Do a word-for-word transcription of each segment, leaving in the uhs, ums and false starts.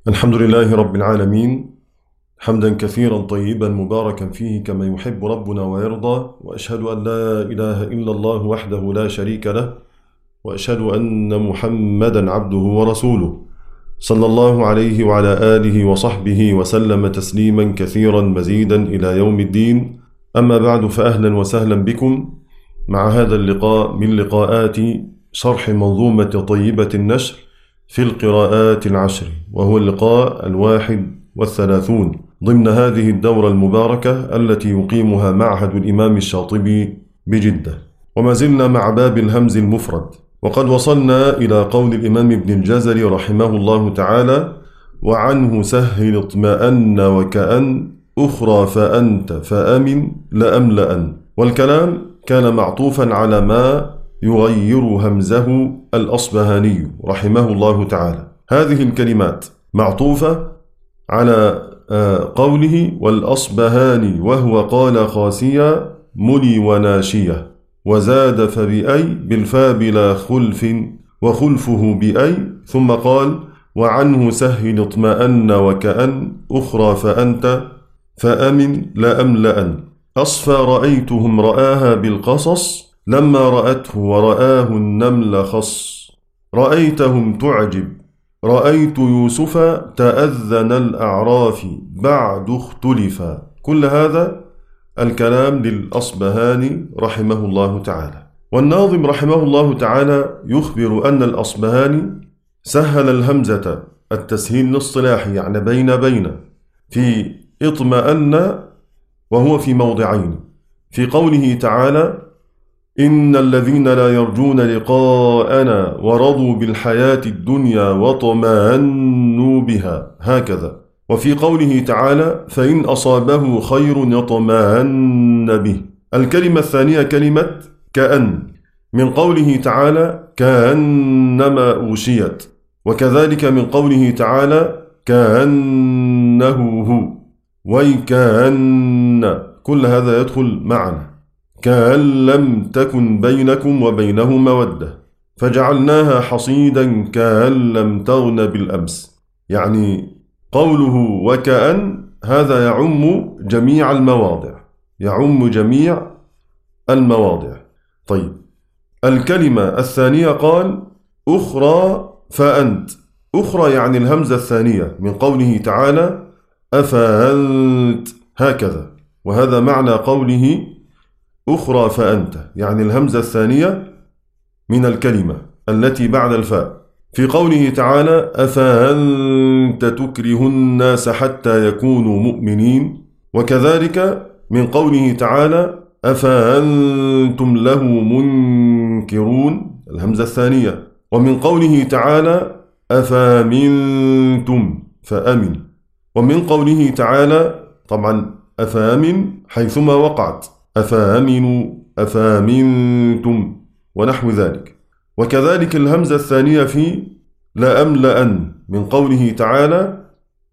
الحمد لله رب العالمين، حمدا كثيرا طيبا مباركا فيه كما يحب ربنا ويرضى. وأشهد أن لا إله إلا الله وحده لا شريك له، وأشهد أن محمدا عبده ورسوله صلى الله عليه وعلى آله وصحبه وسلم تسليما كثيرا مزيدا إلى يوم الدين. أما بعد، فأهلا وسهلا بكم مع هذا اللقاء من لقاءات شرح منظومة طيبة النشر في القراءات العشر، وهو اللقاء الواحد والثلاثون ضمن هذه الدورة المباركة التي يقيمها معهد الإمام الشاطبي بجدة. وما زلنا مع باب الهمز المفرد، وقد وصلنا إلى قول الإمام ابن الجزري رحمه الله تعالى: وعنه سهل اطمأن وكأن أخرى فأنت فأمن لأملأن. والكلام كان معطوفا على ما يغير همزه الأصبهاني رحمه الله تعالى. هذه الكلمات معطوفة على قوله: والأصبهاني وهو قال خاسيا ملي وناشية، وزاد فبأي بالفا بلا خلف وخلفه بأي، ثم قال: وعنه سهل اطمأن وكأن أخرى فأنت فأمن لأملأن. أصفى رأيتهم رآها بالقصص لما رأته ورآه النمل خص. رأيتهم تعجب رأيت يوسف تأذن الأعراف بعد اختلفا. كل هذا الكلام للأصبهاني رحمه الله تعالى. والناظم رحمه الله تعالى يخبر أن الأصبهاني سهل الهمزة التسهيل الاصطلاحي، يعني بين بين في اطمأن، وهو في موضعين: في قوله تعالى: إن الذين لا يرجون لقاءنا ورضوا بالحياة الدنيا واطمأنوا بها، هكذا. وفي قوله تعالى: فإن أصابه خير يطمأن به. الكلمة الثانية كلمة كأن، من قوله تعالى: كأنما أوشيت، وكذلك من قوله تعالى: كأنه هو، ويكأن، كل هذا يدخل معنا. كأن لم تكن بينكم وبينه مودة فجعلناها حصيدا كأن لم تغن بالأمس. يعني قوله وكأن هذا يعم جميع المواضع، يعم جميع المواضع. طيب، الكلمة الثانية قال: أخرى فأنت. أخرى يعني الهمزة الثانية من قوله تعالى: أفأنت، هكذا. وهذا معنى قوله أخرى فأنت، يعني الهمزة الثانية من الكلمة التي بعد الفاء. في قوله تعالى: أفأنت تكره الناس حتى يكونوا مؤمنين. وكذلك من قوله تعالى: أفأنتم له منكرون، الهمزة الثانية. ومن قوله تعالى: أفأمنتم، فأمن. ومن قوله تعالى، طبعا أفأمن حيثما وقعت، أفأمنوا، أفأمنتم، ونحو ذلك. وكذلك الهمزة الثانية في لأملأن، من قوله تعالى: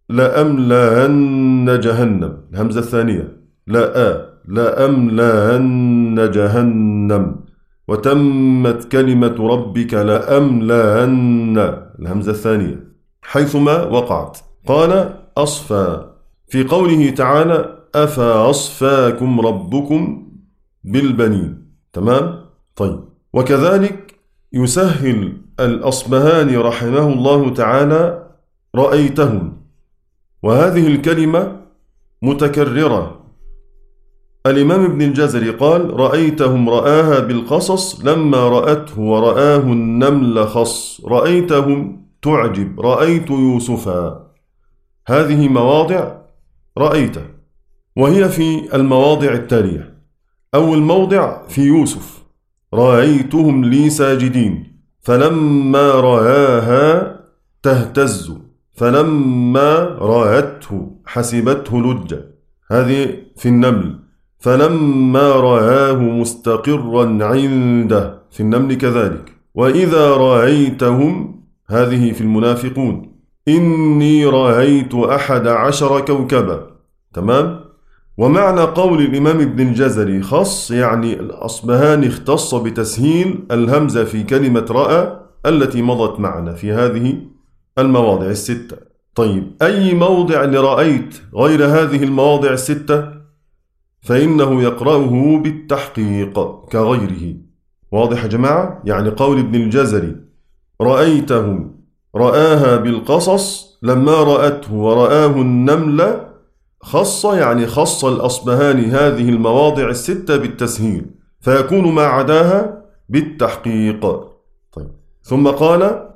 لأملأن جهنم، الهمزة الثانية لا لأملأن جهنم، وتمت كلمة ربك لأملأن، الهمزة الثانية حيثما وقعت. قال: أصفى، في قوله تعالى: أفأصفاكم ربكم بالبنين. تمام؟ طيب. وكذلك يسهل الأصبهاني رحمه الله تعالى رأيتهم، وهذه الكلمة متكررة. الإمام ابن الجزري قال: رأيتهم رآها بالقصص لما رأته ورآه النمل خص. رأيتهم تعجب رأيت يوسفا. هذه مواضع رأيت، وهي في المواضع التالية: أول موضع في يوسف: رأيتهم لي ساجدين، فلما رآها تهتز، فلما رأته حسبته لجة. هذه في النمل: فلما رآه مستقرا عنده، في النمل كذلك. وإذا رأيتهم، هذه في المنافقون: إني رأيت أحد عشر كوكبا. تمام؟ ومعنى قول الإمام ابن الجزري خص، يعني الأصبهاني اختص بتسهيل الهمزة في كلمة رأى التي مضت معنا في هذه المواضع الستة. طيب أي موضع لرأيت غير هذه المواضع الستة فإنه يقرأه بالتحقيق كغيره. واضح يا جماعة؟ يعني قول ابن الجزري رأيته رآها بالقصص لما رأته ورآه النمل خص، يعني خص الأصبهاني هذه المواضع الستة بالتسهيل، فيكون ما عداها بالتحقيق. طيب ثم قال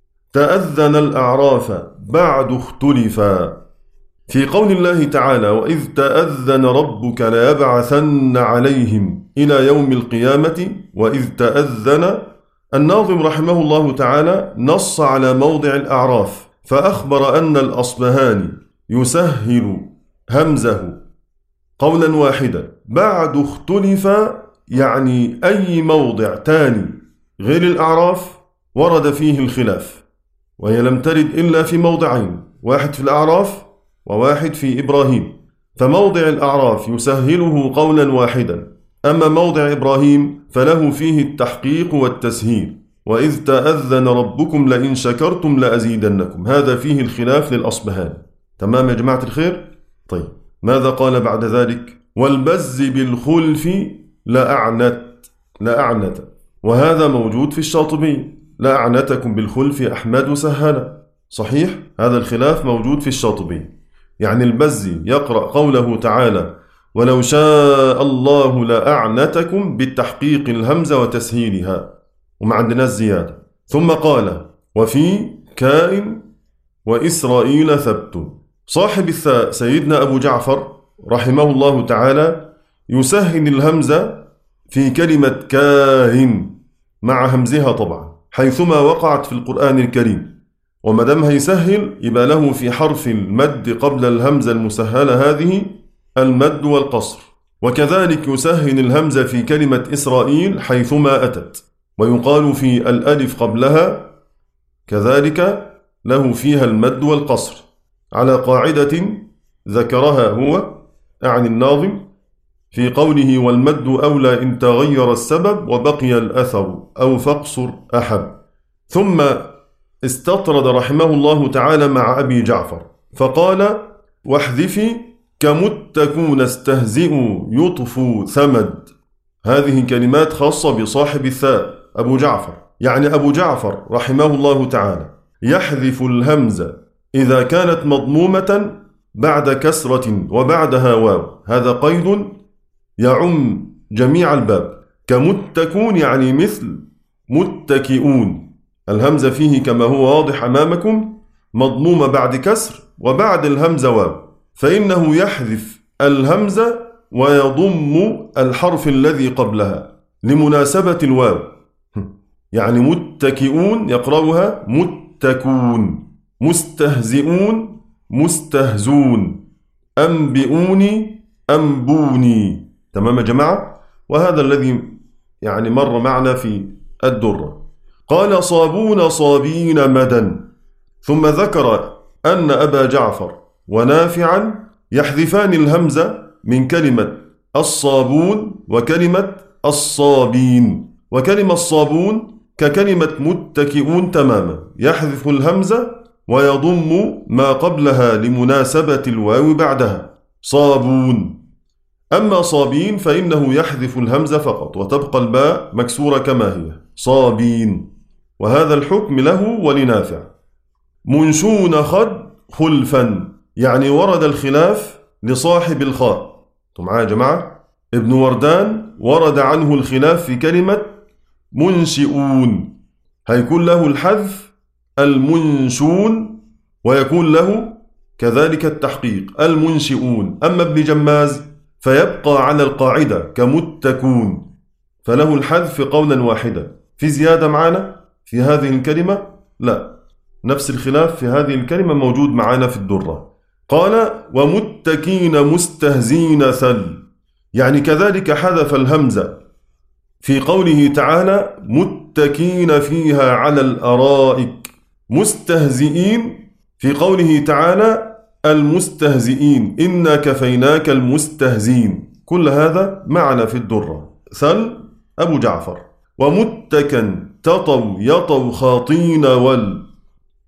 تأذن الأعراف بعد اختلفا، في قول الله تعالى وإذ تأذن ربك ليبعثن عليهم إلى يوم القيامة وإذ تأذن. الناظم رحمه الله تعالى نص على موضع الأعراف فأخبر أن الأصبهاني يسهل همزه قولا واحدا بعد اختلف، يعني أي موضع تاني غير الأعراف ورد فيه الخلاف، وهي لم ترد إلا في موضعين، واحد في الأعراف وواحد في إبراهيم. فموضع الأعراف يسهله قولا واحدا، أما موضع إبراهيم فله فيه التحقيق والتسهيل، وإذ تأذن ربكم لئن شكرتم لأزيدنكم، هذا فيه الخلاف للأصبهاني. تمام يا جماعة الخير؟ طيب ماذا قال بعد ذلك؟ والبز بالخلف لأعنت لأعنت، وهذا موجود في الشاطبي، لأعنتكم بالخلف أحمد سهلا، صحيح؟ هذا الخلاف موجود في الشاطبي. يعني البزي يقرأ قوله تعالى ولو شاء الله لأعنتكم بالتحقيق الهمزة وتسهيلها، وما عندنا الزيادة. ثم قال وفي كائن وإسرائيل ثبت. صاحب الثاء سيدنا أبو جعفر رحمه الله تعالى يسهل الهمزة في كلمة كاهن مع همزها طبعا حيثما وقعت في القرآن الكريم، ومدام هيسهل يبقى له في حرف المد قبل الهمزة المسهلة هذه المد والقصر. وكذلك يسهل الهمزة في كلمة إسرائيل حيثما أتت، ويقال في الألف قبلها كذلك له فيها المد والقصر على قاعدة ذكرها هو أعني الناظم في قوله والمد أولى إن تغير السبب وبقي الأثر أو فاقصر أحب. ثم استطرد رحمه الله تعالى مع أبي جعفر فقال واحذفي كمت تكون استهزئوا يطفو ثمد. هذه كلمات خاصة بصاحب الثاء أبو جعفر، يعني أبو جعفر رحمه الله تعالى يحذف الهمزة إذا كانت مضمومة بعد كسرة وبعدها واو، هذا قيد يعم جميع الباب. كمتكون يعني مثل متكئون، الهمزة فيه كما هو واضح أمامكم مضمومة بعد كسر وبعد الهمزة واو، فإنه يحذف الهمزة ويضم الحرف الذي قبلها لمناسبة الواو، يعني متكئون يقرأها متكون، مستهزئون مستهزون، أنبئوني أنبوني. تمام يا جماعة؟ وهذا الذي يعني مر معنا في الدرة. قال صابون صابين مدا، ثم ذكر أن أبا جعفر ونافعا يحذفان الهمزة من كلمة الصابون وكلمة الصابين، وكلمة الصابون ككلمة متكئون تماما، يحذف الهمزة ويضم ما قبلها لمناسبة الواو بعدها صابون. أما صابين فإنه يحذف الهمزة فقط وتبقى الباء مكسورة كما هي صابين، وهذا الحكم له ولنافع. منشون خد خلفا، يعني ورد الخلاف لصاحب الخاء. انتم معايا يا جماعة؟ ابن وردان ورد عنه الخلاف في كلمة منشئون، هيكون له الحذف المنشون ويكون له كذلك التحقيق المنشئون. أما ابن جماز فيبقى على القاعدة كمتكون، فله الحذف قولا واحدا. في زيادة معنا في هذه الكلمة؟ لا، نفس الخلاف في هذه الكلمة موجود معنا في الدرة. قال ومتكين مستهزين ثل، يعني كذلك حذف الهمزة في قوله تعالى متكين فيها على الأرائك، مستهزئين في قوله تعالى المستهزئين إنا كفيناك المستهزين. كل هذا معنا في الدرة. ثل أبو جعفر. ومتكا تطو يطو خاطين ول،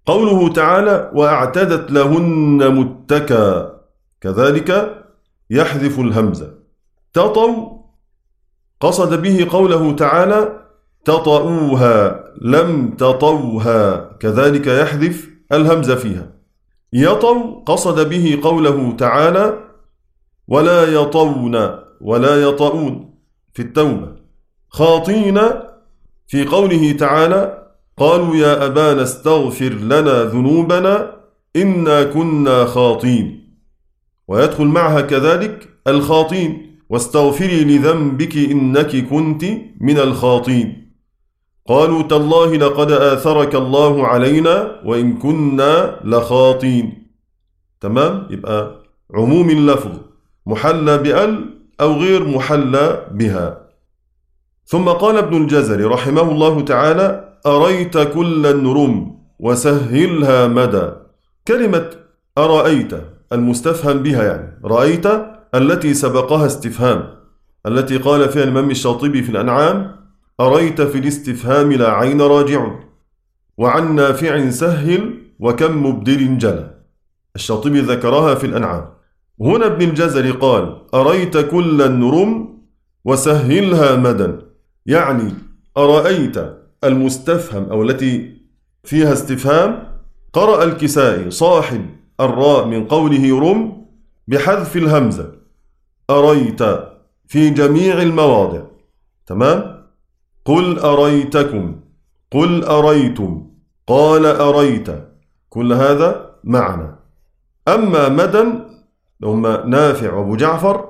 قوله تعالى وأعتدت لهن متكا، كذلك يحذف الهمزة. تطوا قصد به قوله تعالى تطؤوها لم تطوها، كذلك يحذف الهمزة فيها. يطوا قصد به قوله تعالى ولا يطون ولا يطؤون في التوبة. خاطين في قوله تعالى قالوا يا أبانا استغفر لنا ذنوبنا إنا كنا خاطين، ويدخل معها كذلك الخاطين واستغفري لذنبك إنك كنت من الخاطين. قالوا تالله لقد آثرك الله علينا وإن كنا لخاطين. تمام؟ يبقى عموم اللفظ محلى بأل أو غير محلى بها. ثم قال ابن الجزري رحمه الله تعالى أريت كل النرم وسهلها مدى. كلمة أرأيت المستفهم بها يعني رأيت التي سبقها استفهام، التي قال فيها الإمام الشاطبي في الأنعام أريت في الاستفهام لا عين راجع وعن نافع سهل وكم مبدل جلى. الشاطبي ذكرها في الأنعام. هنا ابن الجزري قال أريت كل النرم وسهلها مدى، يعني أرأيت المستفهم أو التي فيها استفهام قرأ الكسائي صاحب الراء من قوله رم بحذف الهمزة أريت في جميع المواضع. تمام؟ قل أريتكم، قل أريتم، قال أريت، كل هذا معنى. أما مدى هما نافع وابو جعفر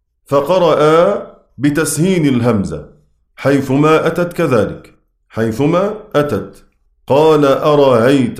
فقرأ بتسهين الهمزة حيثما أتت، كذلك حيثما أتت. قال أرأيت،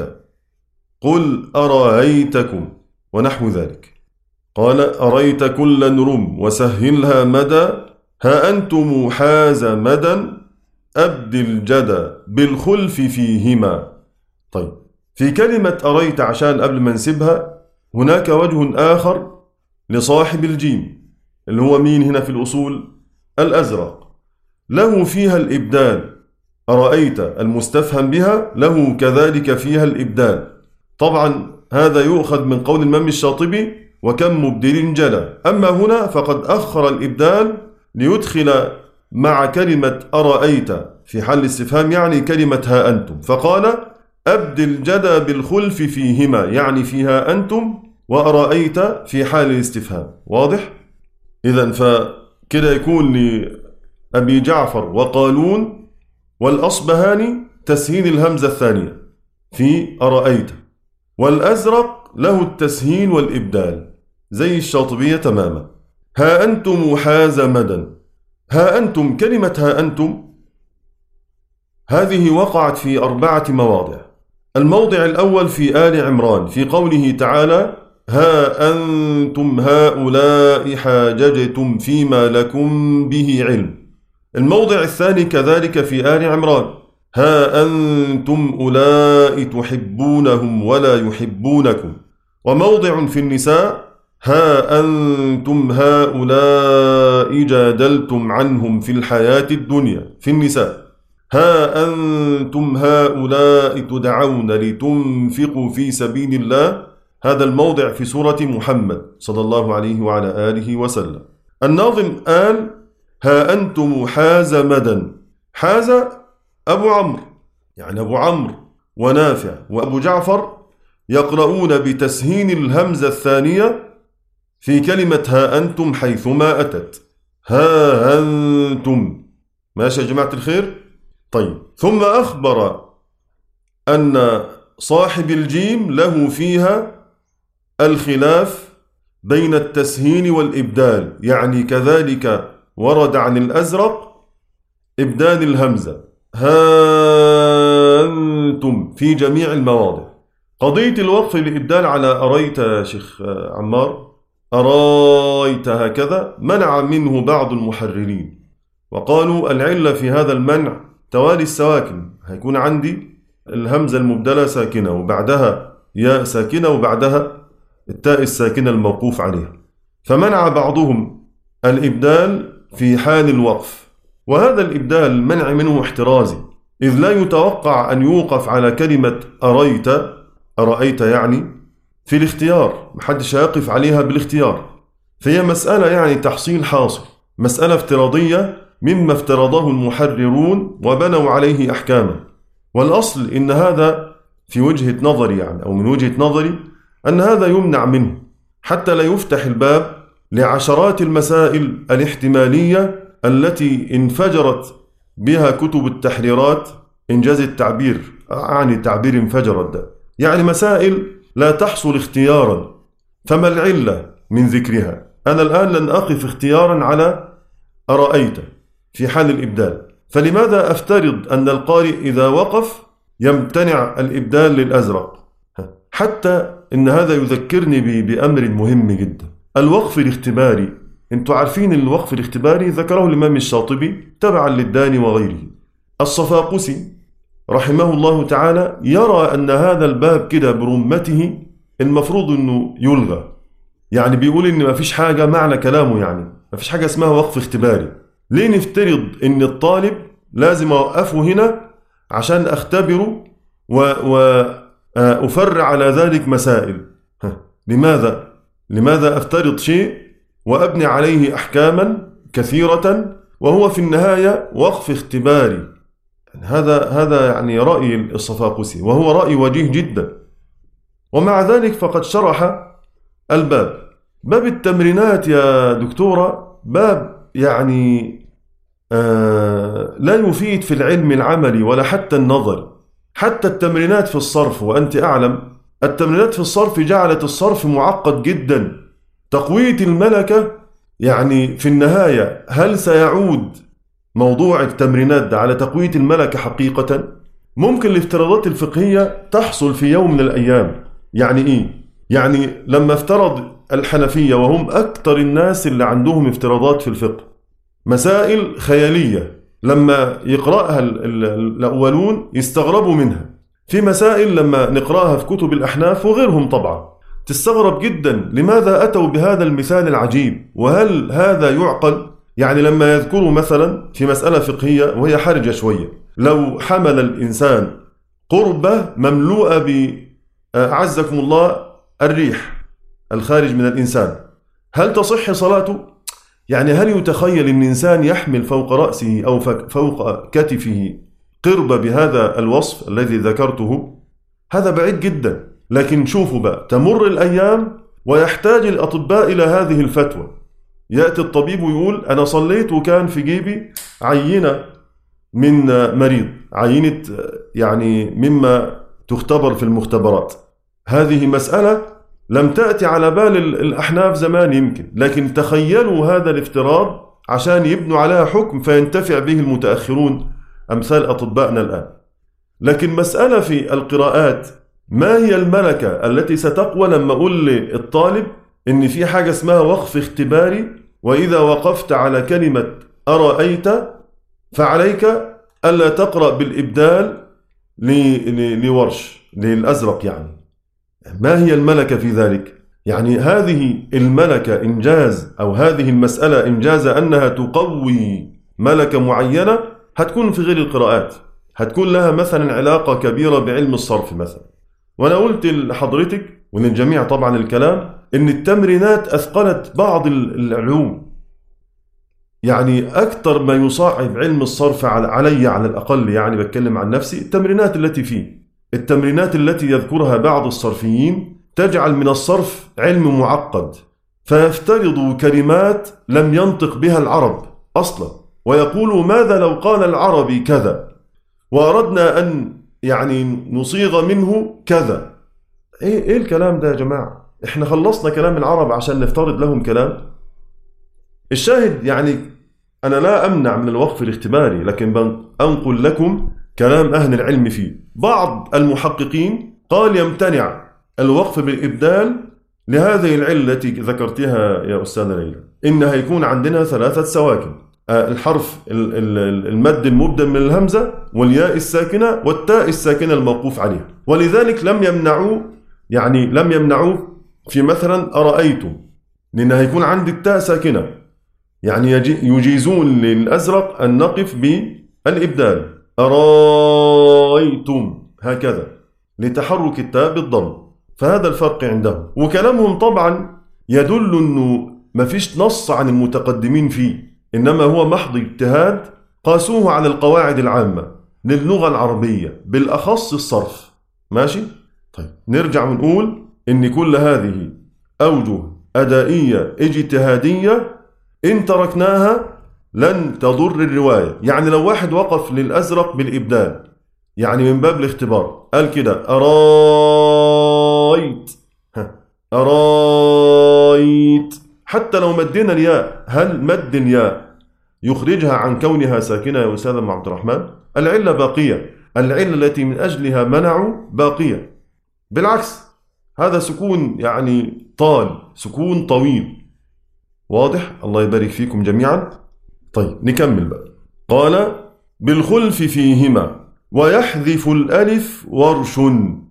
قل أرأيتكم، ونحو ذلك. قال أريت كل نرم وسهلها مدى ها أنتم حاز مدى أبدل الجدى بالخلف فيهما. طيب في كلمة أريت عشان قبل ما نسيبها هناك وجه آخر لصاحب الجيم اللي هو مين هنا في الأصول؟ الأزرق، له فيها الإبدال. أرأيت المستفهم بها له كذلك فيها الإبدال. طبعا هذا يؤخذ من قول الإمام الشاطبي وكم مبدل جلى. أما هنا فقد أخر الإبدال ليدخل مع كلمة أرأيت في حال الاستفهام يعني كلمة ها أنتم، فقال أبدل جدى بالخلف فيهما، يعني فيها أنتم وأرأيت في حال الاستفهام. واضح؟ إذن فكده يكون لأبي جعفر وقالون والأصبهاني تسهيل الهمزة الثانية في أرأيت، والأزرق له التسهيل والإبدال زي الشاطبية تماما. ها أنتم حاز مدى. ها أنتم، كلمة ها أنتم هذه وقعت في أربعة مواضع. الموضع الأول في آل عمران في قوله تعالى ها أنتم هؤلاء حاججتم فيما لكم به علم. الموضع الثاني كذلك في آل عمران ها أنتم أولئك تحبونهم ولا يحبونكم. وموضع في النساء ها أنتم هؤلاء جادلتم عنهم في الحياة الدنيا في النساء. ها أنتم هؤلاء تدعون لتنفقوا في سبيل الله. هذا الموضع في سورة محمد صلى الله عليه وعلى آله وسلم. الناظم قال ها أنتم حاز مدى. حاز أبو عمرو، يعني أبو عمرو ونافع وأبو جعفر يقرؤون بتسهين الهمزة الثانية في كلمة ها أنتم حيثما أتت. ها أنتم. ماشي يا جماعة الخير؟ طيب ثم أخبر أن صاحب الجيم له فيها الخلاف بين التسهيل والإبدال، يعني كذلك ورد عن الأزرق إبدال الهمزة ها أنتم في جميع المواضع. قضية الوقف لإبدال على أريت يا شيخ عمار، أريت هكذا منع منه بعض المحررين وقالوا العلة في هذا المنع توالي السواكن. هيكون عندي الهمزة المبدلة ساكنة وبعدها ياء ساكنة وبعدها التاء الساكنة الموقوف عليها، فمنع بعضهم الإبدال في حال الوقف. وهذا الإبدال منع منه احترازي، إذ لا يتوقع أن يوقف على كلمة أريت أرأيت يعني في الاختيار، محدش هيقف عليها بالاختيار، فهي مسألة يعني تحصيل حاصل، مسألة افتراضية مما افترضه المحررون وبنوا عليه أحكاما. والأصل إن هذا في وجهة نظري يعني أو من وجهة نظري أن هذا يمنع منه حتى لا يفتح الباب لعشرات المسائل الاحتمالية التي انفجرت بها كتب التحريرات، إنجاز التعبير، أعني التعبير انفجرت ده، يعني مسائل لا تحصل اختيارا، فما العلة من ذكرها؟ أنا الآن لن أقف اختيارا على أرأيت في حال الإبدال، فلماذا أفترض أن القارئ إذا وقف يمتنع الإبدال للأزرق؟ حتى إن هذا يذكرني بأمر مهم جدا، الوقف الاختباري. انتوا عارفين الوقف الاختباري ذكره الإمام الشاطبي تبعا للداني وغيره. الصفاقسي رحمه الله تعالى يرى أن هذا الباب كده برمته المفروض أنه يلغى، يعني بيقول إن ما فيش حاجة، معنى كلامه يعني ما فيش حاجة اسمها وقف اختباري. ليه نفترض إن الطالب لازم أوقفه هنا عشان أختبره وأفرع على ذلك مسائل؟ لماذا؟ لماذا أفترض شيء وأبني عليه أحكاما كثيرة وهو في النهاية وقف اختباري؟ هذا هذا يعني رأي الصفاقسي، وهو رأي وجيه جدا. ومع ذلك فقد شرح الباب. باب التمرينات يا دكتورة باب يعني آه لا يفيد في العلم العملي ولا حتى النظري. حتى التمرينات في الصرف، وأنت أعلم التمرينات في الصرف جعلت الصرف معقد جدا. تقوية الملكة يعني في النهاية هل سيعود موضوع التمرينات ده على تقوية الملكة حقيقة؟ ممكن الافتراضات الفقهية تحصل في يوم من الأيام. يعني إيه؟ يعني لما افترض الحنفية وهم أكثر الناس اللي عندهم افتراضات في الفقه مسائل خيالية، لما يقرأها الأولون يستغربوا منها. في مسائل لما نقرأها في كتب الأحناف وغيرهم طبعا تستغرب جدا لماذا أتوا بهذا المثال العجيب، وهل هذا يعقل؟ يعني لما يذكروا مثلا في مسألة فقهية وهي حرجة شوية، لو حمل الإنسان قربة مملوءة ب أعزكم الله الريح الخارج من الإنسان، هل تصح صلاته؟ يعني هل يتخيل أن إنسان يحمل فوق رأسه أو فوق كتفه قربة بهذا الوصف الذي ذكرته؟ هذا بعيد جدا. لكن شوفوا بقى، تمر الأيام ويحتاج الأطباء إلى هذه الفتوى. يأتي الطبيب ويقول أنا صليت وكان في جيبي عينة من مريض، عينة يعني مما تختبر في المختبرات. هذه مسألة لم تأتي على بال الأحناف زمان يمكن، لكن تخيلوا هذا الافتراض عشان يبنوا عليها حكم فينتفع به المتأخرون أمثال أطبائنا الآن. لكن مسألة في القراءات، ما هي الملكة التي ستقوى لما أقول للطالب إن في حاجة اسمها وقف اختباري، وإذا وقفت على كلمة أرأيت فعليك ألا تقرأ بالإبدال لورش للأزرق؟ يعني ما هي الملكة في ذلك؟ يعني هذه الملكة إنجاز أو هذه المسألة إنجاز أنها تقوي ملكة معينة هتكون في غير القراءات، هتكون لها مثلا علاقة كبيرة بعلم الصرف مثلا. وأنا قلت لحضرتك وللجميع طبعا الكلام إن التمرينات أثقلت بعض العلوم، يعني أكثر ما يصعب علم الصرف علي على الأقل، يعني بتكلم عن نفسي، التمرينات التي فيه التمرينات التي يذكرها بعض الصرفيين تجعل من الصرف علم معقد، فيفترضوا كلمات لم ينطق بها العرب أصلا، ويقولوا ماذا لو قال العربي كذا وأردنا أن يعني نصيغ منه كذا. إيه, إيه الكلام ده يا جماعة؟ إحنا خلصنا كلام العرب عشان نفترض لهم كلام؟ الشاهد يعني أنا لا أمنع من الوقف الاختباري، لكن أنقل لكم كلام أهل العلم فيه. بعض المحققين قال يمتنع الوقف بالإبدال لهذه العلة التي ذكرتها يا أستاذة ليلى، إنها يكون عندنا ثلاثة سواكن، الحرف المد المبدل من الهمزة والياء الساكنة والتاء الساكنة الموقوف عليها، ولذلك لم يمنعوا يعني لم يمنعوا في مثلا أرأيتم، لأنها يكون عندي التاء ساكنة، يعني يجيزون للأزرق أن نقف بالإبدال أرأيتم هكذا. لتحرك التاء بالضم، فهذا الفرق عندهم. وكلامهم طبعا يدل أنه ما فيش نص عن المتقدمين فيه، إنما هو محض اجتهاد قاسوه على القواعد العامة للغة العربية بالأخص الصرف. ماشي؟ طيب نرجع ونقول إن كل هذه أوجه أدائية اجتهادية إن تركناها لن تضر الرواية. يعني لو واحد وقف للأزرق بالإبدال، يعني من باب الاختبار، قال كده أرايت، أرايت، حتى لو مدينا الياء، هل مد الياء يخرجها عن كونها ساكنة يا أستاذ عبد الرحمن؟ العلة باقية، العلة التي من أجلها منعوا باقية، بالعكس هذا سكون يعني طال، سكون طويل. واضح؟ الله يبارك فيكم جميعا. طيب نكمل بقى. قال بالخلف فيهما ويحذف الألف ورش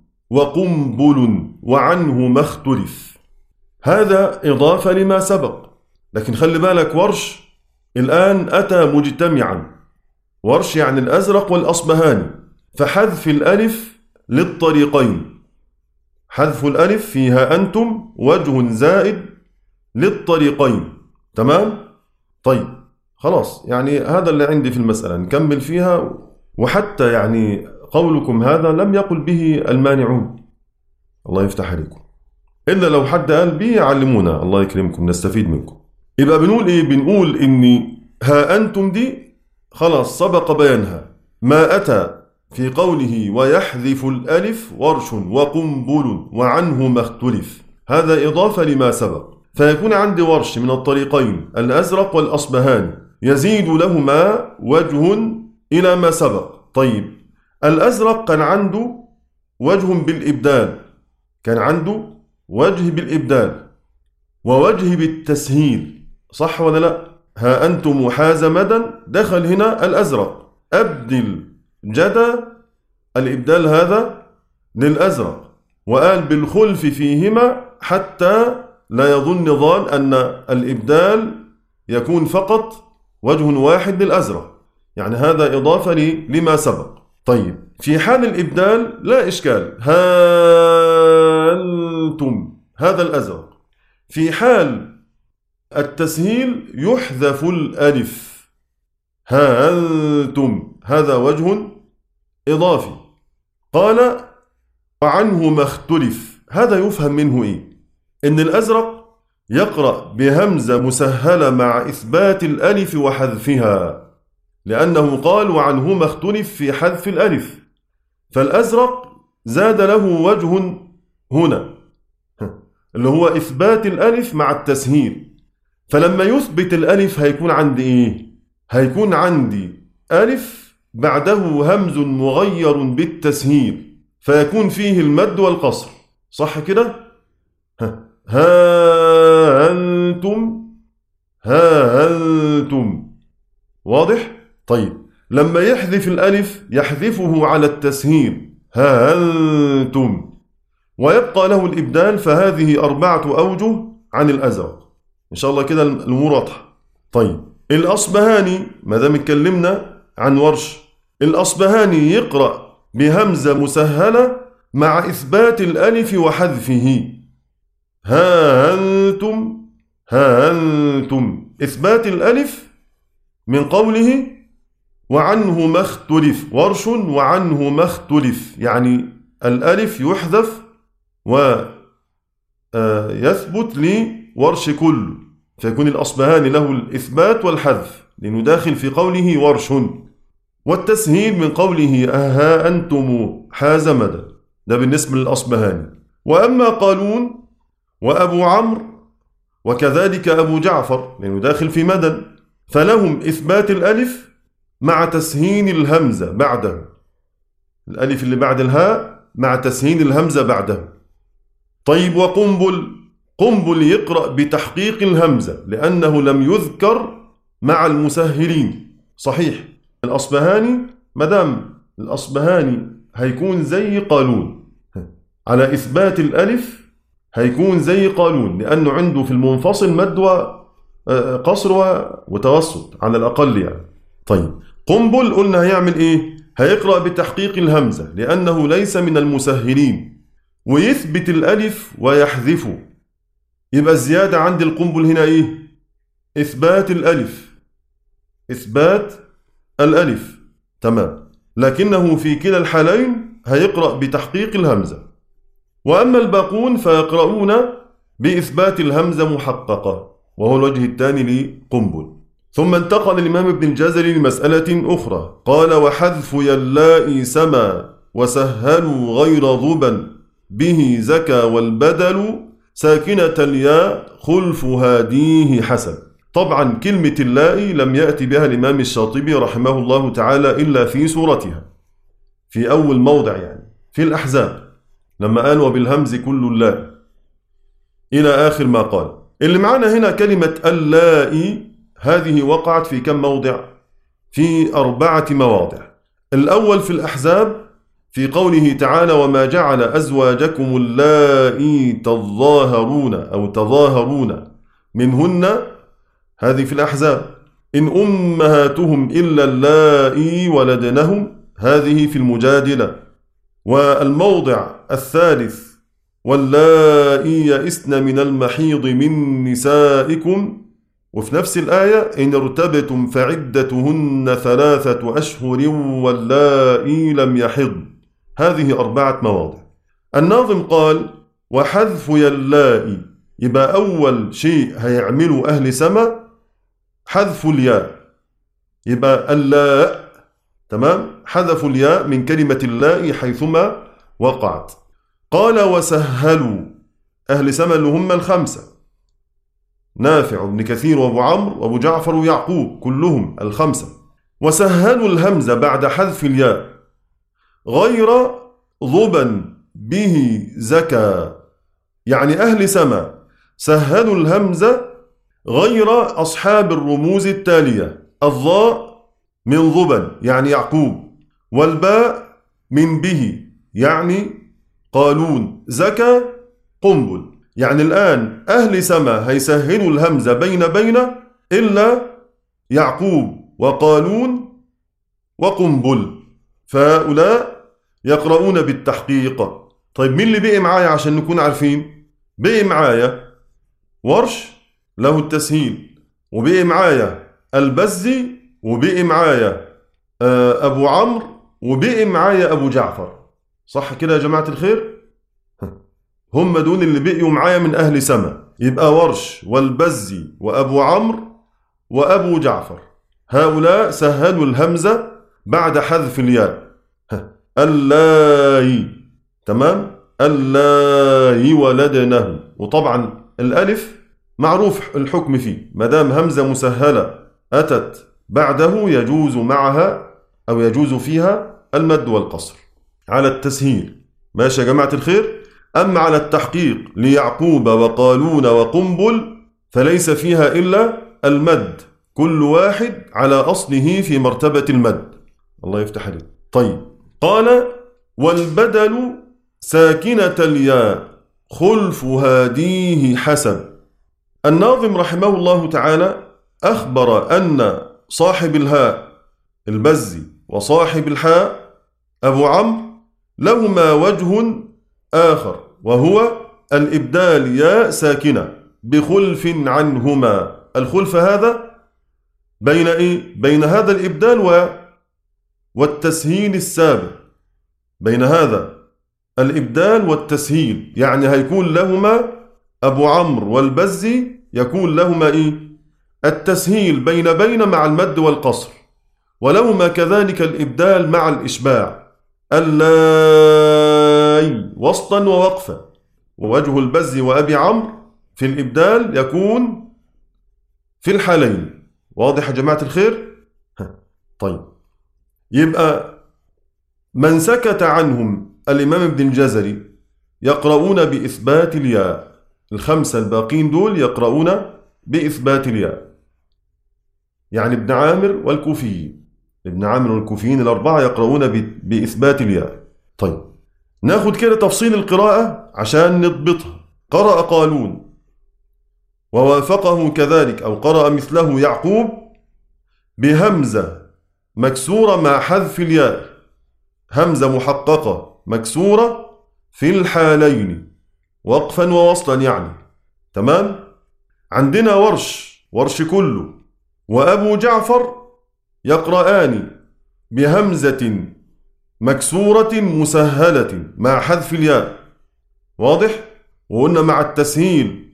وقنبل وعنه ما اختلف. هذا إضافة لما سبق، لكن خلي بالك ورش الآن أتى مجتمعا، ورش يعني الأزرق والأصبهاني، فحذف الألف للطريقين، حذف الألف فيها أنتم وجه زائد للطريقين. تمام؟ طيب خلاص، يعني هذا اللي عندي في المسألة، نكمل فيها. وحتى يعني قولكم هذا لم يقل به المانعون، الله يفتح عليكم، إلا لو حد قال به يعلمونا، الله يكرمكم نستفيد منكم. يبقى بنقول إيه؟ بنقول إني ها أنتم دي خلاص سبق بيانها، ما أتى في قوله ويحذف الألف ورش وقنبل وعنه ما اختلف، هذا إضافة لما سبق، فيكون عندي ورش من الطريقين الأزرق والأصبهاني يزيد لهما وجه إلى ما سبق. طيب الأزرق كان عنده وجه بالإبدال، كان عنده وجه بالإبدال ووجه بالتسهيل، صح ولا لا؟ ها أنتم حاز مدا، دخل هنا الأزرق، أبدل جدى الإبدال هذا للأزرق، وقال بالخلف فيهما حتى لا يظن ظان أن الإبدال يكون فقط وجه واحد للأزرق، يعني هذا إضافة لما سبق. طيب في حال الإبدال لا إشكال، ها أنتم هذا الأزرق، في حال التسهيل يحذف الألف، ها أنتم هذا وجه إضافي. قال وعنه ما اختلف، هذا يفهم منه إيه؟ إن الأزرق يقرأ بهمزة مسهلة مع إثبات الألف وحذفها، لأنه قال وعنه ما اختلف في حذف الألف، فالأزرق زاد له وجه هنا اللي هو إثبات الألف مع التسهيل. فلما يثبت الألف هيكون عندي إيه؟ هيكون عندي ألف بعده همز مغير بالتسهيل، فيكون فيه المد والقصر، صح كده؟ ها أنتم، ها أنتم، واضح؟ طيب لما يحذف الألف يحذفه على التسهيل، ها أنتم، ويبقى له الإبدال، فهذه أربعة أوجه عن الأزرق. إن شاء الله كده الأمور واضحة. طيب الأصبهاني، ما دام اتكلمنا عن ورش، الأصبهاني يقرأ بهمزة مسهلة مع إثبات الألف وحذفه، ها أنتم، ها أنتم، إثبات الألف من قوله وعنه ما اختلف، ورش وعنه ما اختلف، يعني الألف يحذف ويثبت لورش كل، فيكون الأصبهاني له الإثبات والحذف لأنه داخل في قوله ورش، والتسهيل من قوله أها أنتم حاز مدى، ده بالنسبة للأصبهاني. وأما قالون وأبو عمرو وكذلك أبو جعفر لأنه داخل في مدى، فلهم إثبات الألف مع تسهيل الهمزة بعده، الألف اللي بعد الهاء مع تسهيل الهمزة بعده. طيب وقنبل، قنبل يقرأ بتحقيق الهمزة لأنه لم يذكر مع المسهلين، صحيح. الأصبهاني مدام الأصبهاني هيكون زي قالون على إثبات الألف، هيكون زي قالون لأنه عنده في المنفصل مد وقصر وتوسط على الأقل يعني. طيب قنبل قلنا هيعمل إيه؟ هيقرأ بتحقيق الهمزة لأنه ليس من المسهلين، ويثبت الألف ويحذفه. يبقى الزيادة عند القنبل هنا إيه؟ إثبات الألف، إثبات الألف، تمام. لكنه في كلا الحالين هيقرأ بتحقيق الهمزة. وأما الباقون فيقرؤون بإثبات الهمزة محققة، وهو الوجه الثاني لقنبل. ثم انتقل الإمام ابن الجزري لمسألة أخرى، قال: وحذف يلاء سما وسهلوا غير ضبا به زكى والبدل ساكنة الياء خلف هاديه حسن. طبعا كلمة اللاء لم يأتي بها الإمام الشاطبي رحمه الله تعالى إلا في سورتها، في أول موضع يعني في الأحزاب، لما قال وبالهمز كل اللاء إلى آخر ما قال. اللي معنا هنا كلمة اللاء هذه وقعت في كم موضع؟ في أربعة مواضع. الأول في الأحزاب في قوله تعالى: وما جعل أزواجكم اللائي تظاهرون أو تظاهرون منهن، هذه في الأحزاب. إن أمهاتهم إلا اللائي ولدنهم، هذه في المجادلة. والموضع الثالث: واللائي يئسن من المحيض من نسائكم، وفي نفس الآية: إن ارتبتم فعدتهن ثلاثة أشهر واللائي لم يحضن. هذه أربعة مواضع. الناظم قال: وحذف يلاء، يبقى أول شيء هيعمله أهل سما حذف الياء، يبقى اللاء، تمام، حذفوا الياء من كلمة اللاء حيثما وقعت. قال: وسهلوا، أهل سما اللي هم الخمسة، نافع وابن كثير وابو عمرو وابو جعفر ويعقوب، كلهم الخمسة. وسهلوا الهمزة بعد حذف الياء غير ضبا به زكى، يعني أهل سما سهلوا الهمزة غير أصحاب الرموز التالية: الضاء من ضبا يعني يعقوب، والباء من به يعني قالون، زكى قنبل. يعني الآن أهل سما هيسهلوا الهمزة بين بين إلا يعقوب وقالون وقنبل، فهؤلاء يقرؤون بالتحقيق. طيب مين اللي بقي معايا عشان نكون عارفين؟ بقي معايا ورش له التسهيل، وبقي معايا البزي، وبقي معايا أبو عمرو، وبقي معايا أبو جعفر. صح كده يا جماعة الخير؟ هم دول اللي بقيوا معايا من أهل سما، يبقى ورش والبزي وأبو عمرو وأبو جعفر، هؤلاء سهلوا الهمزة بعد حذف الياء. اللاي، تمام، اللاي ولدنه. وطبعا الألف معروف الحكم فيه، ما دام همزة مسهلة أتت بعده يجوز معها أو يجوز فيها المد والقصر على التسهيل. ماشي يا جماعة الخير؟ أما على التحقيق ليعقوب وقالون وقنبل فليس فيها إلا المد، كل واحد على أصله في مرتبة المد. الله يفتح عليك. طيب، قال: والبدل ساكنة الياء خلف هاديه حسب. الناظم رحمه الله تعالى أخبر أن صاحب الهاء البزي وصاحب الحاء أبو عمرو لهما وجه آخر، وهو الإبدال ياء ساكنة بخلف عنهما. الخلف هذا بين إيه؟ بين هذا الإبدال و والتسهيل السابق، بين هذا الإبدال والتسهيل، يعني هيكون لهما أبو عمرو والبزي يكون لهما إيه؟ التسهيل بين بين مع المد والقصر، ولهما كذلك الإبدال مع الإشباع، اللاي وسطا ووقفا. ووجه البزي وأبي عمرو في الإبدال يكون في الحالين. واضح يا جماعة الخير؟ طيب، يبقى من سكت عنهم الإمام ابن الجزري يقرؤون بإثبات الياء، الخمسة الباقين دول يقرؤون بإثبات الياء، يعني ابن عامر والكوفيين، ابن عامر والكوفيين الأربعة يقرؤون بإثبات الياء. طيب، ناخد كده تفصيل القراءة عشان نضبطها. قرأ قالون ووافقه كذلك أو قرأ مثله يعقوب بهمزة مكسورة مع حذف الياء، همزة محققة مكسورة في الحالين وقفا ووصلا يعني. تمام. عندنا ورش ورش كله وأبو جعفر يقرآن بهمزة مكسورة مسهلة مع حذف الياء. واضح؟ وقلنا مع التسهيل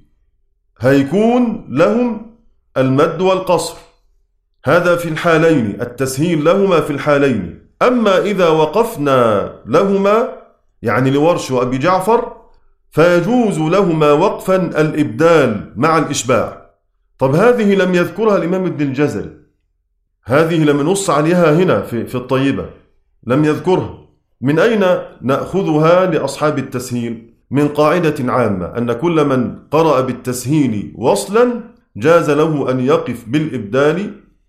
هيكون لهم المد والقصر، هذا في الحالين، التسهيل لهما في الحالين. أما إذا وقفنا لهما يعني لورش وأبي جعفر فيجوز لهما وقفا الإبدال مع الإشباع. طب هذه لم يذكرها الإمام ابن الجزري، هذه لم نص عليها هنا في, في الطيبة، لم يذكرها. من أين نأخذها لأصحاب التسهيل؟ من قاعدة عامة أن كل من قرأ بالتسهيل وصلا جاز له أن يقف بالإبدال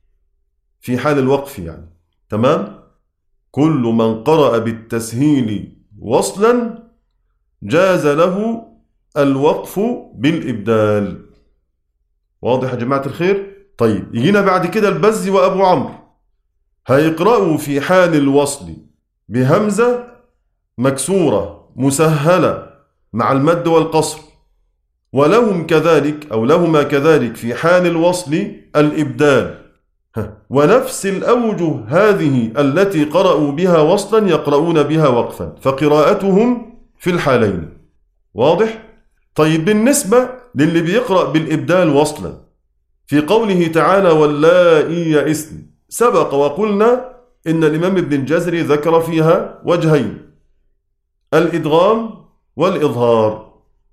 في حال الوقف يعني. تمام؟ كل من قرأ بالتسهيل وصلا جاز له الوقف بالإبدال. واضح يا جماعة الخير؟ طيب يجينا بعد كده البزي وأبو عمرو، هيقرأوا في حال الوصل بهمزة مكسورة مسهلة مع المد والقصر، ولهم كذلك أو لهما كذلك في حال الوصل الإبدال، ونفس الأوجه هذه التي قرأوا بها وصلا يقرؤون بها وقفا، فقراءتهم في الحالين. واضح؟ طيب بالنسبة للي بيقرأ بالإبدال وصلا في قوله تعالى واللائي يئسن، سبق وقلنا إن الإمام ابن الجزري ذكر فيها وجهين، الإدغام والإظهار.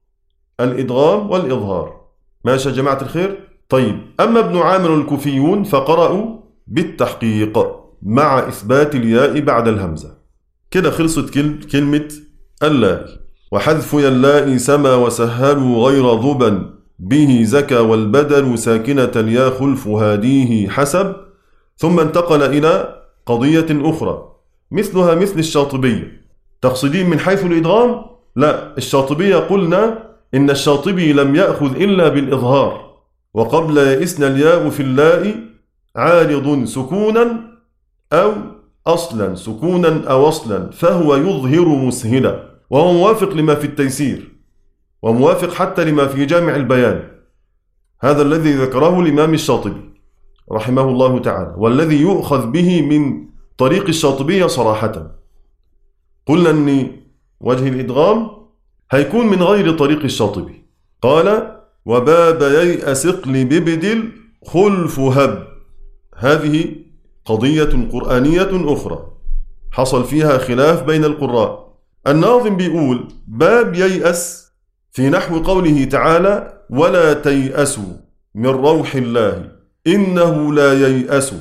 الإدغام والإظهار. ماشي يا جماعة الخير؟ طيب أما ابن عامر الكوفيون فقرأوا بالتحقيق مع إثبات الياء بعد الهمزة. كده خلصت كل كلمة اللائي. وحذف يلائي سما وسهلوا غير ضبا به زكى والبدل ساكنة اليا خلف هاديه حسب. ثم انتقل إلى قضية أخرى مثلها مثل الشاطبية. تقصدين من حيث الإدغام؟ لا، الشاطبية قلنا إن الشاطبي لم يأخذ إلا بالإظهار، وقبل يئسن الياء في اللاء عارض سكونا أو أصلا سكونا أو أصلا فهو يظهر مسهلا، وهو موافق لما في التيسير وموافق حتى لما في جامع البيان. هذا الذي ذكره الإمام الشاطبي رحمه الله تعالى، والذي يؤخذ به من طريق الشاطبية صراحة. قلنا أن وجه الإدغام هيكون من غير طريق الشاطبي. قال وباب ييأس اقلب ببدل خلف هب. هذه قضية قرآنية أخرى حصل فيها خلاف بين القراء. الناظم بيقول باب ييأس في نحو قوله تعالى ولا تيأسوا من روح الله إنه لا ييأس،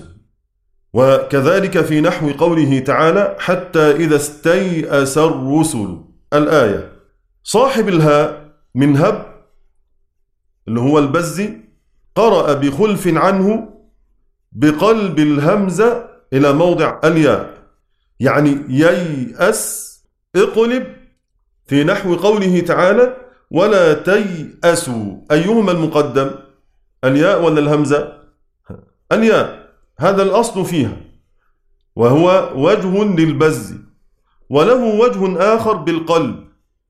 وكذلك في نحو قوله تعالى حتى إذا استيأس الرسل الآية. صاحب الهاء من هب اللي هو البزي قرأ بخلف عنه بقلب الهمزة إلى موضع الياء، يعني ييأس اقلب في نحو قوله تعالى ولا تيأسوا. أيهما المقدم، الياء ولا الهمزة؟ الياء، هذا الأصل فيها، وهو وجه للبز. وله وجه آخر بالقلب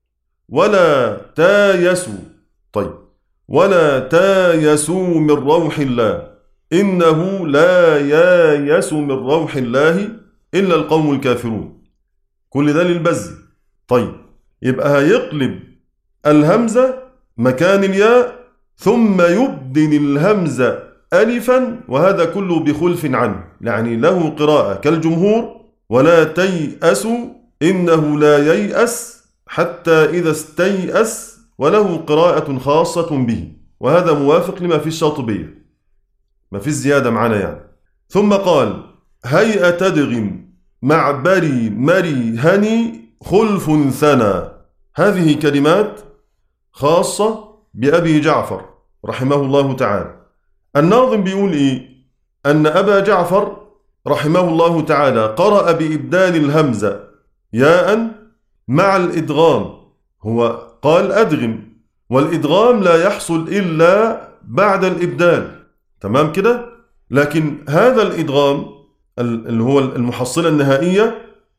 ولا تايسوا. طيب ولا تايسوا من روح الله إنه لا يايس من روح الله إلا القوم الكافرون. كل ده للبز. طيب يبقى هيقلب الهمزة مكان الياء ثم يبدل الهمزة ألفا، وهذا كله بخلف عنه، يعني له قراءة كالجمهور ولا تيأسوا إنه لا ييأس حتى إذا استيأس، وله قراءة خاصة به، وهذا موافق لما في الشاطبية، ما في الزيادة معنا يعني. ثم قال هيئة تدغ مع بري مري هني خلف ثنى. هذه كلمات خاصة بأبي جعفر رحمه الله تعالى. الناظم بيقول إيه؟ أن أبا جعفر رحمه الله تعالى قرأ بإبدال الهمزة ياء مع الإدغام. هو قال أدغم، والإدغام لا يحصل إلا بعد الإبدال، تمام كده؟ لكن هذا الإدغام اللي هو المحصلة النهائية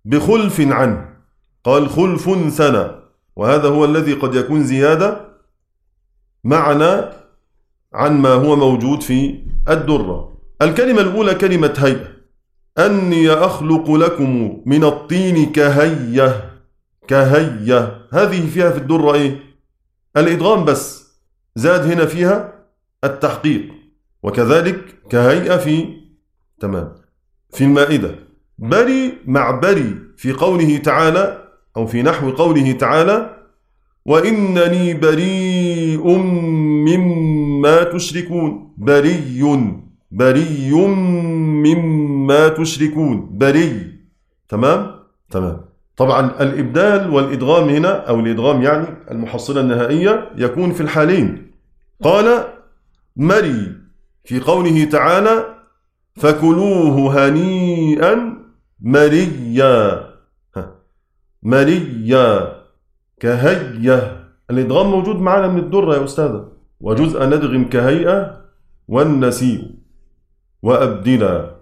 بخلف عنه، قال خلف سنة، وهذا هو الذي قد يكون زيادة معنى عن ما هو موجود في الدرة. الكلمة الأولى كلمة هيئة، أني أخلق لكم من الطين كهية، كهية، هذه فيها في الدرة إيه؟ الإدغام بس، زاد هنا فيها التحقيق، وكذلك كهيئة في تمام في المائدة. بري مع بري في قوله تعالى أو في نحو قوله تعالى وإنني بريء مما تشركون، بري بري مما تشركون، بري. تمام تمام. طبعا الإبدال والإدغام هنا أو الإدغام يعني المحصلة النهائية يكون في الحالين. قال مري في قوله تعالى فكلوه هنيئا مريا، مريا كهيئة. الإدغام موجود معنا من الدرة يا أستاذة. وجزء ندغم كهيئة والنسيء وأبدلا.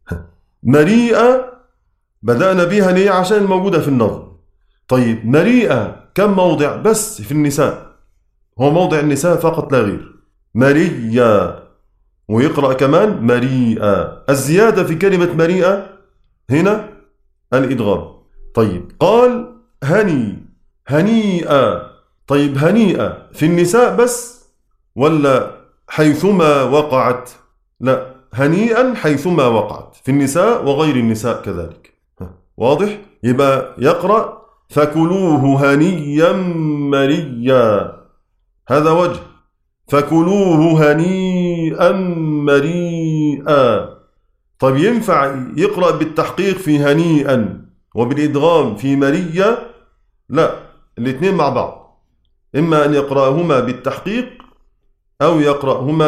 مريئة بدأنا بها ليه؟ عشان الموجودة في النظم. طيب مريئة كم موضع؟ بس في النساء، هو موضع النساء فقط لا غير. مريا، ويقرأ كمان مريئة. الزيادة في كلمة مريئة هنا الإدغام. طيب قال هني، هنيئة. طيب هنيئة في النساء بس ولا حيثما وقعت؟ لا، هنيئا حيثما وقعت في النساء وغير النساء كذلك. واضح؟ يبقى يقرأ فكلوه هنيا مريا، هذا وجه. فكلوه هنيئا مريئا. طيب ينفع يقرأ بالتحقيق في هنيئا وبالإدغام في مريا؟ لا، الاثنين مع بعض، إما أن يقرأهما بالتحقيق أو يقرأهما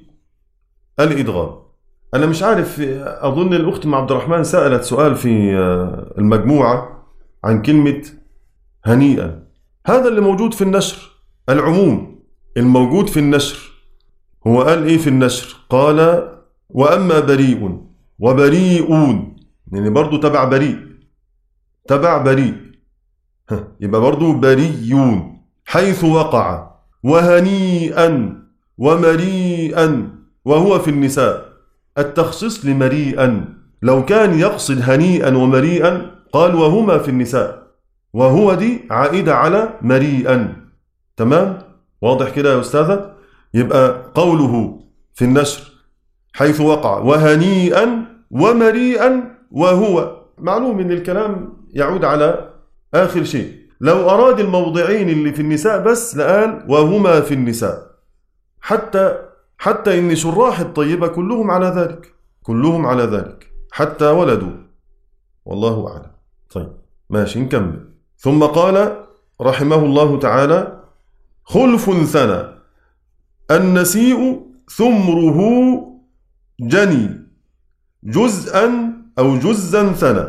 بالإدغام. أنا مش عارف، أظن الأخت مع عبد الرحمن سألت سؤال في المجموعة عن كلمة هنيئا. هذا اللي موجود في النشر، العموم الموجود في النشر. هو قال إيه في النشر؟ قال وأما بريء وبريئون، يعني برضو تبع بريء، تبع بريء، يبقى برضو بريون حيث وقع، وهنيئا ومريئا، وهو في النساء. التخصيص لمريئا، لو كان يقصد هنيئا ومريئا قال وهما في النساء، وهو دي عائدة على مريئا. تمام؟ واضح كده يا أستاذة؟ يبقى قوله في النشر حيث وقع وهنيئا ومريئا وهو، معلوم ان الكلام يعود على آخر شيء. لو أراد الموضعين اللي في النساء بس لقال وهما في النساء، حتى حتى إن شراح الطيبة كلهم على ذلك، كلهم على ذلك حتى ولدوا، والله أعلم. طيب ماشي نكمل. ثم قال رحمه الله تعالى خلف ثنى النسيء ثمره جني جزءا أو جزا ثنى.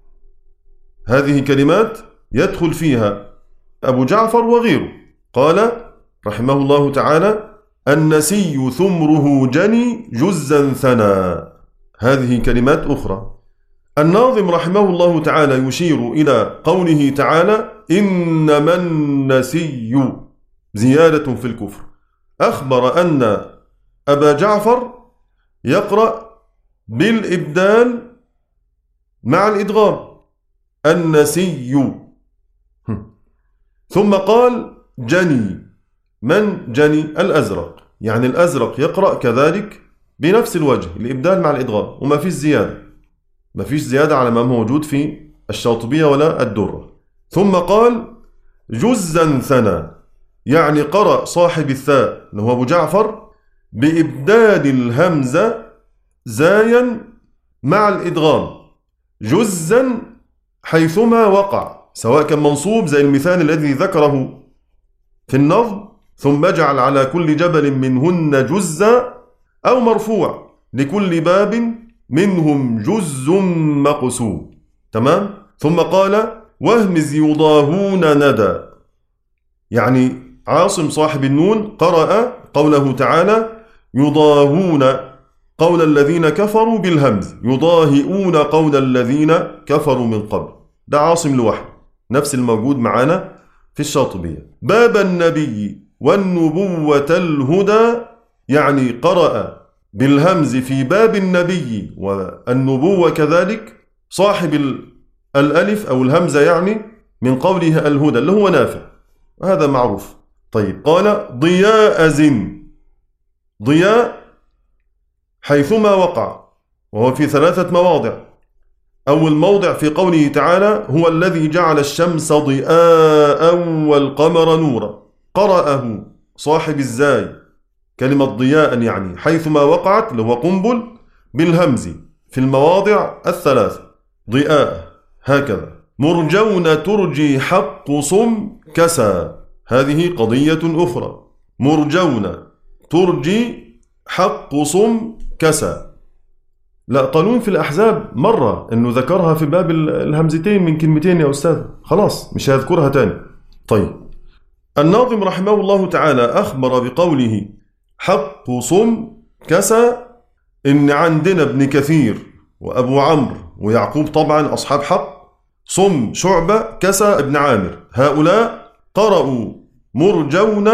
هذه كلمات يدخل فيها أبو جعفر وغيره. قال رحمه الله تعالى النسي ثمره جني جزا ثنى. هذه كلمات أخرى. الناظم رحمه الله تعالى يشير إلى قوله تعالى إنما النسي زيادة في الكفر. أخبر أن أبا جعفر يقرأ بالإبدال مع الإدغام النسي. ثم قال جني. من جني؟ الأزرق. يعني الأزرق يقرأ كذلك بنفس الوجه، الإبدال مع الإدغام، وما فيش زيادة، ما فيش زيادة على ما موجود في الشاطبية ولا الدرة. ثم قال جزا ثنى، يعني قرأ صاحب الثاء اللي هو أبو جعفر بإبدال الهمزة زايا مع الإدغام جزا حيثما وقع، سواء كان منصوب زي المثال الذي ذكره في النظم ثم اجعل على كل جبل منهن جزا، أو مرفوع لكل باب منهم جز مقسوم. تمام؟ ثم قال واهمز يضاهون ندى، يعني عاصم صاحب النون قرأ قوله تعالى يضاهون قول الذين كفروا بالهمز، يضاهئون قول الذين كفروا من قبل. ده عاصم لوحده، نفس الموجود معانا في الشاطبية. باب النبي والنبوة الهدى، يعني قرأ بالهمز في باب النبي والنبوة كذلك صاحب الألف أو الهمزة، يعني من قوله الهدى اللي هو نافع، هذا معروف. طيب قال ضياء زن، ضياء حيثما وقع، وهو في ثلاثة مواضع. أول موضع في قوله تعالى هو الذي جعل الشمس ضياء والقمر نورا، قرأه صاحب الزاي كلمة ضياء يعني حيثما وقعت اللي هو قنبل بالهمز في المواضع الثلاثة ضياء هكذا. مرجون ترجي حق صم كسى، هذه قضية أخرى. مرجون ترجي حق صم كسى، لا قانون في الأحزاب مرة أنه ذكرها في باب الهمزتين من كلمتين يا أستاذ، خلاص مش هذكرها تاني. طيب الناظم رحمه الله تعالى أخبر بقوله حق صم كسى إن عندنا ابن كثير وأبو عمرو ويعقوب طبعا أصحاب حق، صم شعبة، كسى ابن عامر، هؤلاء قرأوا مرجون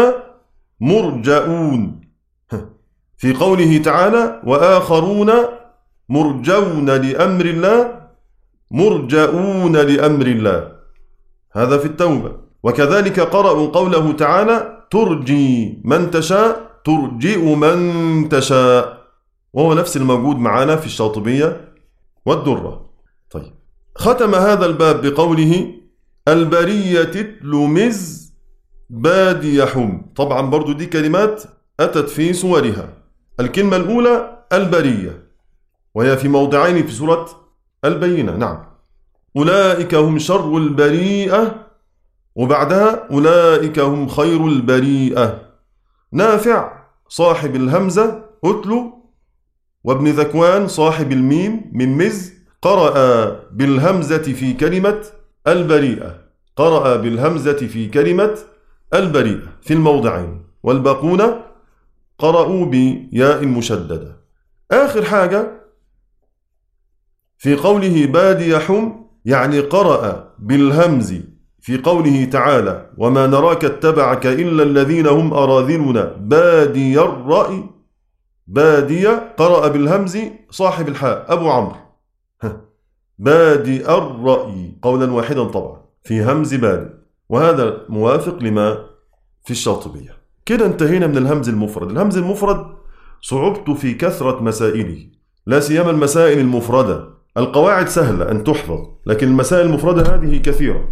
مرجؤون في قوله تعالى وآخرون مرجون لأمر الله مرجؤون لأمر الله، هذا في التوبة. وكذلك قرأوا قوله تعالى ترجي من تشاء ترجئ من تشاء، وهو نفس الموجود معنا في الشاطبية والدرة. طيب ختم هذا الباب بقوله البرية تلمز بادي حم، طبعا برضو دي كلمات أتت في صورها. الكلمة الأولى البرية وهي في موضعين في سورة البينة، نعم، أولئك هم شر البريئة، وبعدها أولئك هم خير البريئة. نافع صاحب الهمزة أتلو، وابن ذكوان صاحب الميم من مز قرأ بالهمزة في كلمة البريئة، قرأ بالهمزة في كلمة البريئة في الموضعين، والباقون قرأوا بياء مشددة. آخر حاجة في قوله بادي حم، يعني قرأ بالهمز في قوله تعالى وما نراك اتبعك إلا الذين هم أراذلنا بادي الرأي، بادي قرأ بالهمز صاحب الحاء أبو عمرو، بادي الرأي قولا واحدا طبعا في همز بادي، وهذا موافق لما في الشاطبية. كده انتهينا من الهمز المفرد. الهمز المفرد صعوبته في كثرة مسائله، لا سيما المسائل المفردة. القواعد سهلة أن تحفظ، لكن المسائل المفردة هذه كثيرة،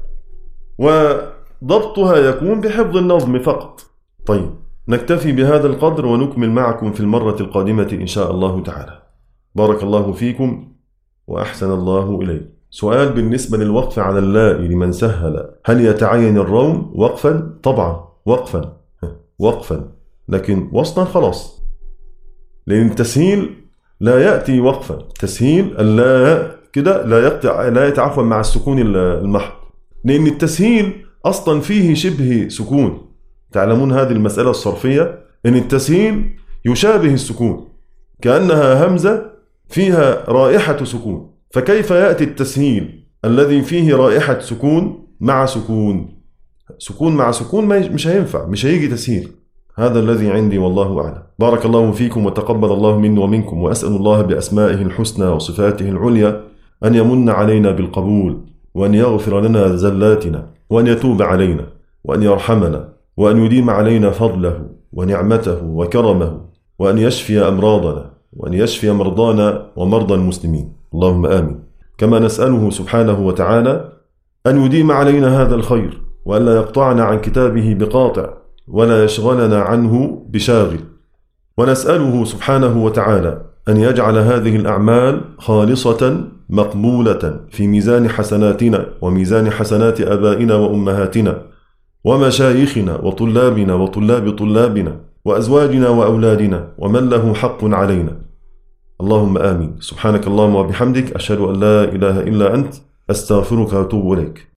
وضبطها يكون بحفظ النظم فقط. طيب نكتفي بهذا القدر ونكمل معكم في المرة القادمة إن شاء الله تعالى. بارك الله فيكم وأحسن الله إليكم. سؤال بالنسبة للوقف على اللاء لمن سهل، هل يتعين الروم وقفا؟ طبعا وقفا وقفا، لكن وسطا خلاص، لأن التسهيل لا يأتي وقفا، تسهيل اللاء كده لا يقطع لا يتعفن مع السكون المحض، لأن التسهيل أصلا فيه شبه سكون. تعلمون هذه المسألة الصرفية أن التسهيل يشابه السكون، كأنها همزة فيها رائحة سكون، فكيف يأتي التسهيل الذي فيه رائحة سكون مع سكون؟ سكون مع سكون مش هينفع، مش هيجي تسهيل. هذا الذي عندي والله أعلم. بارك الله فيكم وتقبل الله مني ومنكم، وأسأل الله بأسمائه الحسنى وصفاته العليا أن يمن علينا بالقبول، وأن يغفر لنا زلاتنا، وأن يتوب علينا، وأن يرحمنا، وأن يديم علينا فضله ونعمته وكرمه، وأن يشفي أمراضنا، وأن يشفي مرضانا ومرضى المسلمين، اللهم آمين. كما نسأله سبحانه وتعالى أن يديم علينا هذا الخير، وأن لا يقطعنا عن كتابه بقاطع، ولا يشغلنا عنه بشاغل. ونسأله سبحانه وتعالى أن يجعل هذه الأعمال خالصة مقبولة في ميزان حسناتنا وميزان حسنات آبائنا وأمهاتنا ومشايخنا وطلابنا وطلاب طلابنا وأزواجنا وأولادنا ومن له حق علينا، اللهم آمين. سبحانك اللهم وبحمدك، أشهد أن لا إله إلا أنت، أستغفرك وأتوب إليك.